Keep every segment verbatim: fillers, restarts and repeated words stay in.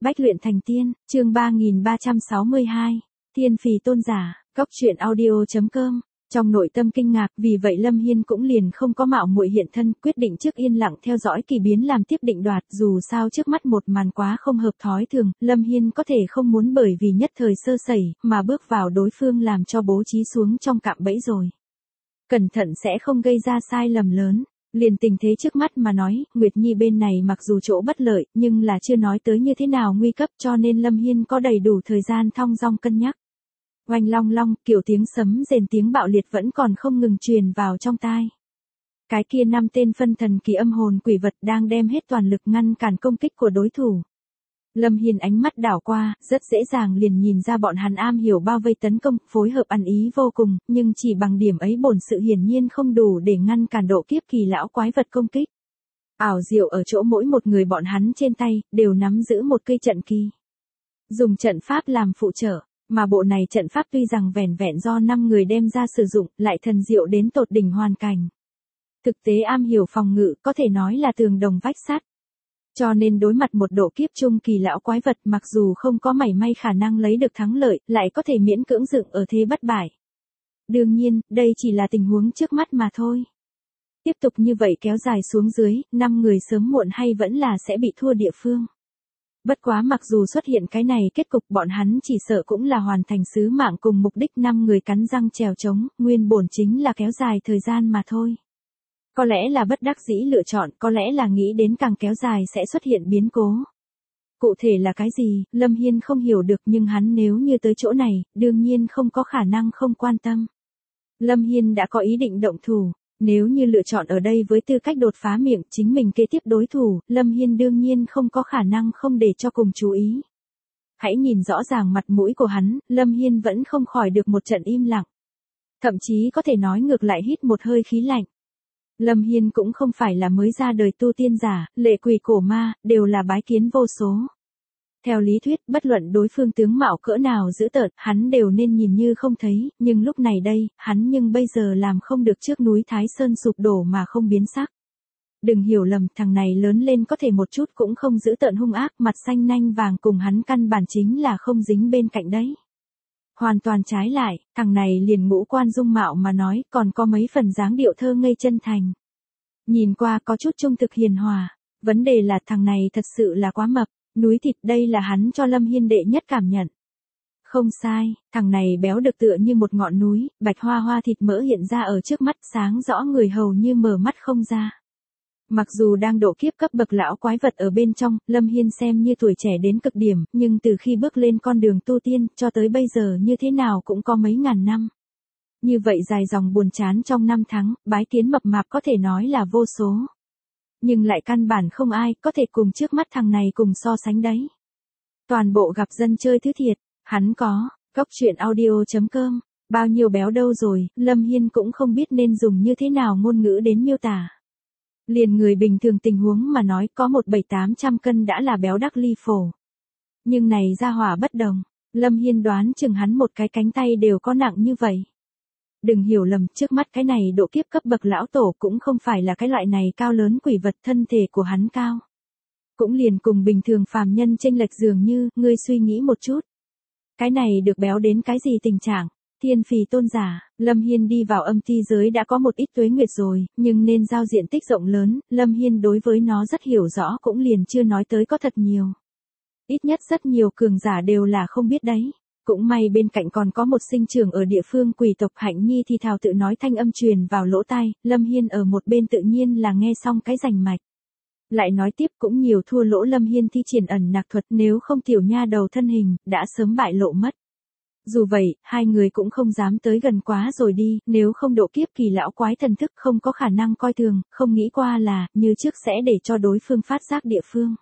Bách luyện thành tiên, chương ba nghìn ba trăm sáu mươi hai, Thiên phì tôn giả, góc truyện audio chấm com. Trong nội tâm kinh ngạc, vì vậy Lâm Hiên cũng liền không có mạo muội hiện thân, quyết định trước yên lặng theo dõi kỳ biến làm tiếp định đoạt, dù sao trước mắt một màn quá không hợp thói thường, Lâm Hiên có thể không muốn bởi vì nhất thời sơ sẩy, mà bước vào đối phương làm cho bố trí xuống trong cạm bẫy rồi. Cẩn thận sẽ không gây ra sai lầm lớn. Liền tình thế trước mắt mà nói, Nguyệt Nhi bên này mặc dù chỗ bất lợi, nhưng là chưa nói tới như thế nào nguy cấp, cho nên Lâm Hiên có đầy đủ thời gian thong dong cân nhắc. Oanh long long, kiểu tiếng sấm rền tiếng bạo liệt vẫn còn không ngừng truyền vào trong tai. Cái kia năm tên phân thần kỳ âm hồn quỷ vật đang đem hết toàn lực ngăn cản công kích của đối thủ. Lâm Hiên ánh mắt đảo qua, rất dễ dàng liền nhìn ra bọn hắn am hiểu bao vây tấn công, phối hợp ăn ý vô cùng, nhưng chỉ bằng điểm ấy bổn sự hiển nhiên không đủ để ngăn cản độ kiếp kỳ lão quái vật công kích. Ảo diệu ở chỗ mỗi một người bọn hắn trên tay, đều nắm giữ một cây trận kỳ. Dùng trận pháp làm phụ trợ, mà bộ này trận pháp tuy rằng vẻn vẹn do năm người đem ra sử dụng, lại thần diệu đến tột đỉnh hoàn cảnh. Thực tế am hiểu phòng ngự, có thể nói là tường đồng vách sắt. Cho nên đối mặt một độ kiếp trung kỳ lão quái vật, mặc dù không có mảy may khả năng lấy được thắng lợi, lại có thể miễn cưỡng dựng ở thế bất bại. Đương nhiên, đây chỉ là tình huống trước mắt mà thôi. Tiếp tục như vậy kéo dài xuống dưới, năm người sớm muộn hay vẫn là sẽ bị thua địa phương. Bất quá mặc dù xuất hiện cái này kết cục, bọn hắn chỉ sợ cũng là hoàn thành sứ mạng cùng mục đích, năm người cắn răng trèo trống, nguyên bổn chính là kéo dài thời gian mà thôi. Có lẽ là bất đắc dĩ lựa chọn, có lẽ là nghĩ đến càng kéo dài sẽ xuất hiện biến cố. Cụ thể là cái gì, Lâm Hiên không hiểu được, nhưng hắn nếu như tới chỗ này, đương nhiên không có khả năng không quan tâm. Lâm Hiên đã có ý định động thủ, nếu như lựa chọn ở đây với tư cách đột phá miệng chính mình kế tiếp đối thủ, Lâm Hiên đương nhiên không có khả năng không để cho cùng chú ý. Hãy nhìn rõ ràng mặt mũi của hắn, Lâm Hiên vẫn không khỏi được một trận im lặng. Thậm chí có thể nói ngược lại hít một hơi khí lạnh. Lâm Hiên cũng không phải là mới ra đời tu tiên giả, lệ quỷ cổ ma, đều là bái kiến vô số. Theo lý thuyết, bất luận đối phương tướng mạo cỡ nào dữ tợn, hắn đều nên nhìn như không thấy, nhưng lúc này đây, hắn nhưng bây giờ làm không được trước núi Thái Sơn sụp đổ mà không biến sắc. Đừng hiểu lầm, thằng này lớn lên có thể một chút cũng không dữ tợn hung ác, mặt xanh nanh vàng cùng hắn căn bản chính là không dính bên cạnh đấy. Hoàn toàn trái lại, thằng này liền ngũ quan dung mạo mà nói, còn có mấy phần dáng điệu thơ ngây chân thành. Nhìn qua có chút trung thực hiền hòa, vấn đề là thằng này thật sự là quá mập, núi thịt, đây là hắn cho Lâm Hiên đệ nhất cảm nhận. Không sai, thằng này béo được tựa như một ngọn núi, bạch hoa hoa thịt mỡ hiện ra ở trước mắt, sáng rõ người hầu như mở mắt không ra. Mặc dù đang độ kiếp cấp bậc lão quái vật ở bên trong, Lâm Hiên xem như tuổi trẻ đến cực điểm, nhưng từ khi bước lên con đường tu tiên, cho tới bây giờ như thế nào cũng có mấy ngàn năm. Như vậy dài dòng buồn chán trong năm tháng, bái kiến mập mạp có thể nói là vô số. Nhưng lại căn bản không ai có thể cùng trước mắt thằng này cùng so sánh đấy. Toàn bộ gặp dân chơi thứ thiệt, hắn có, góc truyện audio chấm com, bao nhiêu béo đâu rồi, Lâm Hiên cũng không biết nên dùng như thế nào ngôn ngữ đến miêu tả. Liền người bình thường tình huống mà nói có một bảy tám trăm cân đã là béo đắc ly phổ. Nhưng này ra hỏa bất đồng, Lâm Hiên đoán chừng hắn một cái cánh tay đều có nặng như vậy. Đừng hiểu lầm, trước mắt cái này độ kiếp cấp bậc lão tổ cũng không phải là cái loại này cao lớn quỷ vật, thân thể của hắn cao. Cũng liền cùng bình thường phàm nhân chênh lệch dường như, ngươi suy nghĩ một chút. Cái này được béo đến cái gì tình trạng? Thiên phì tôn giả, Lâm Hiên đi vào âm ti giới đã có một ít tuế nguyệt rồi, nhưng nên giao diện tích rộng lớn, Lâm Hiên đối với nó rất hiểu rõ, cũng liền chưa nói tới có thật nhiều. Ít nhất rất nhiều cường giả đều là không biết đấy. Cũng may bên cạnh còn có một sinh trưởng ở địa phương quỷ tộc, Hạnh Nhi thì thào tự nói thanh âm truyền vào lỗ tai, Lâm Hiên ở một bên tự nhiên là nghe xong cái rành mạch. Lại nói tiếp cũng nhiều thua lỗ Lâm Hiên thi triển ẩn nặc thuật, nếu không tiểu nha đầu thân hình, đã sớm bại lộ mất. Dù vậy, hai người cũng không dám tới gần quá rồi đi, nếu không độ kiếp kỳ lão quái thần thức không có khả năng coi thường, không nghĩ qua là, như trước sẽ để cho đối phương phát giác địa phương.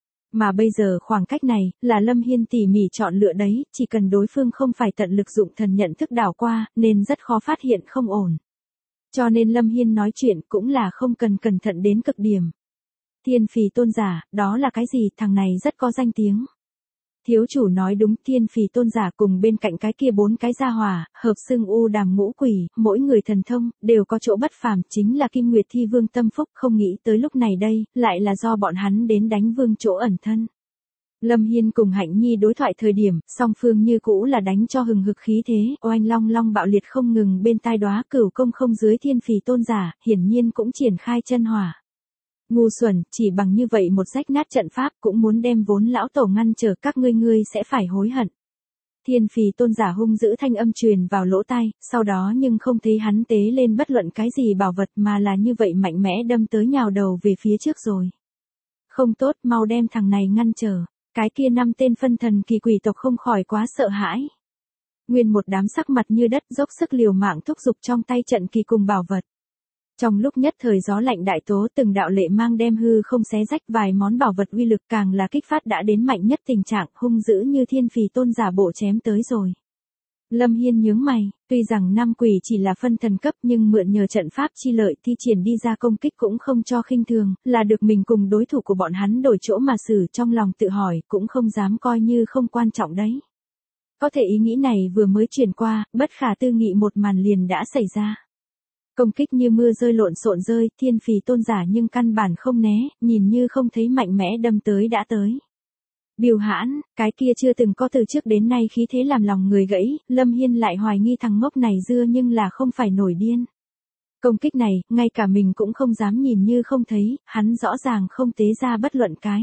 Mà bây giờ khoảng cách này, là Lâm Hiên tỉ mỉ chọn lựa đấy, chỉ cần đối phương không phải tận lực dụng thần nhận thức đảo qua, nên rất khó phát hiện không ổn. Cho nên Lâm Hiên nói chuyện cũng là không cần cẩn thận đến cực điểm. Thiên phì tôn giả, đó là cái gì, thằng này rất có danh tiếng. Thiếu chủ nói đúng, thiên phì tôn giả cùng bên cạnh cái kia bốn cái gia hỏa, hợp xưng u đàm ngũ quỷ, mỗi người thần thông, đều có chỗ bất phàm, chính là Kim Nguyệt Thi Vương tâm phúc, không nghĩ tới lúc này đây, lại là do bọn hắn đến đánh vương chỗ ẩn thân. Lâm Hiên cùng Hạnh Nhi đối thoại thời điểm, song phương như cũ là đánh cho hừng hực khí thế, oanh long long bạo liệt không ngừng bên tai đóa cửu công không dưới thiên phì tôn giả, hiển nhiên cũng triển khai chân hỏa. Ngu xuẩn, chỉ bằng như vậy một rách nát trận pháp cũng muốn đem vốn lão tổ ngăn trở, các ngươi ngươi sẽ phải hối hận. Thiên phì tôn giả hung dữ thanh âm truyền vào lỗ tai, sau đó nhưng không thấy hắn tế lên bất luận cái gì bảo vật mà là như vậy mạnh mẽ đâm tới nhào đầu về phía trước rồi. Không tốt, mau đem thằng này ngăn trở. Cái kia năm tên phân thần kỳ quỷ tộc không khỏi quá sợ hãi. Nguyên một đám sắc mặt như đất dốc sức liều mạng thúc giục trong tay trận kỳ cùng bảo vật. Trong lúc nhất thời gió lạnh đại tố từng đạo lệ mang đem hư không xé rách vài món bảo vật uy lực càng là kích phát đã đến mạnh nhất tình trạng hung dữ như thiên phì tôn giả bộ chém tới rồi. Lâm Hiên nhướng mày, tuy rằng năm quỷ chỉ là phân thần cấp nhưng mượn nhờ trận pháp chi lợi thi triển đi ra công kích cũng không cho khinh thường, là được mình cùng đối thủ của bọn hắn đổi chỗ mà xử, trong lòng tự hỏi cũng không dám coi như không quan trọng đấy. Có thể ý nghĩ này vừa mới truyền qua, bất khả tư nghị một màn liền đã xảy ra. Công kích như mưa rơi lộn xộn rơi, thiên phì tôn giả nhưng căn bản không né, nhìn như không thấy mạnh mẽ đâm tới đã tới. Biêu hãn, cái kia chưa từng có từ trước đến nay khí thế làm lòng người gãy, Lâm Hiên lại hoài nghi thằng ngốc này dưa nhưng là không phải nổi điên. Công kích này, ngay cả mình cũng không dám nhìn như không thấy, hắn rõ ràng không tế ra bất luận cái.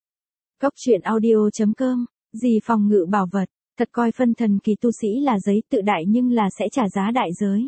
Góc truyện audio chấm com, gì phòng ngự bảo vật, thật coi phân thần kỳ tu sĩ là giấy tự đại nhưng là sẽ trả giá đại giới.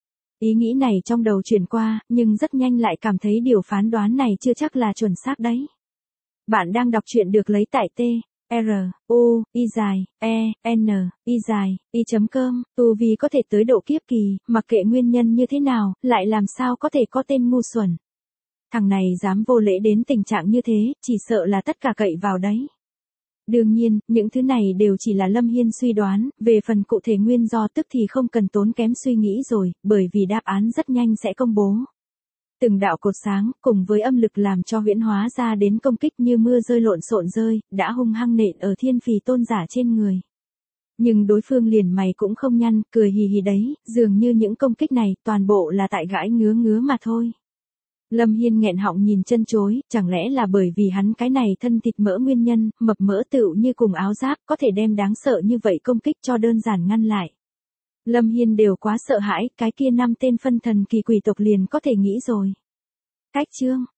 Ý nghĩ này trong đầu chuyển qua, nhưng rất nhanh lại cảm thấy điều phán đoán này chưa chắc là chuẩn xác đấy. Bạn đang đọc truyện được lấy tại T, R, U, I dài, E, N, I dài, I chấm com, tu vì có thể tới độ kiếp kỳ, mặc kệ nguyên nhân như thế nào, lại làm sao có thể có tên ngu xuẩn. Thằng này dám vô lễ đến tình trạng như thế, chỉ sợ là tất cả cậy vào đấy. Đương nhiên, những thứ này đều chỉ là Lâm Hiên suy đoán, về phần cụ thể nguyên do tức thì không cần tốn kém suy nghĩ rồi, bởi vì đáp án rất nhanh sẽ công bố. Từng đạo cột sáng, cùng với âm lực làm cho huyễn hóa ra đến công kích như mưa rơi lộn xộn rơi, đã hung hăng nện ở thiên phì tôn giả trên người. Nhưng đối phương liền mày cũng không nhăn, cười hì hì đấy, dường như những công kích này toàn bộ là tại gãi ngứa ngứa mà thôi. Lâm Hiên nghẹn họng nhìn chân chối, chẳng lẽ là bởi vì hắn cái này thân thịt mỡ nguyên nhân, mập mỡ tựu như cùng áo giáp, có thể đem đáng sợ như vậy công kích cho đơn giản ngăn lại. Lâm Hiên đều quá sợ hãi, cái kia năm tên phân thần kỳ quỷ tộc liền có thể nghĩ rồi. Cách chương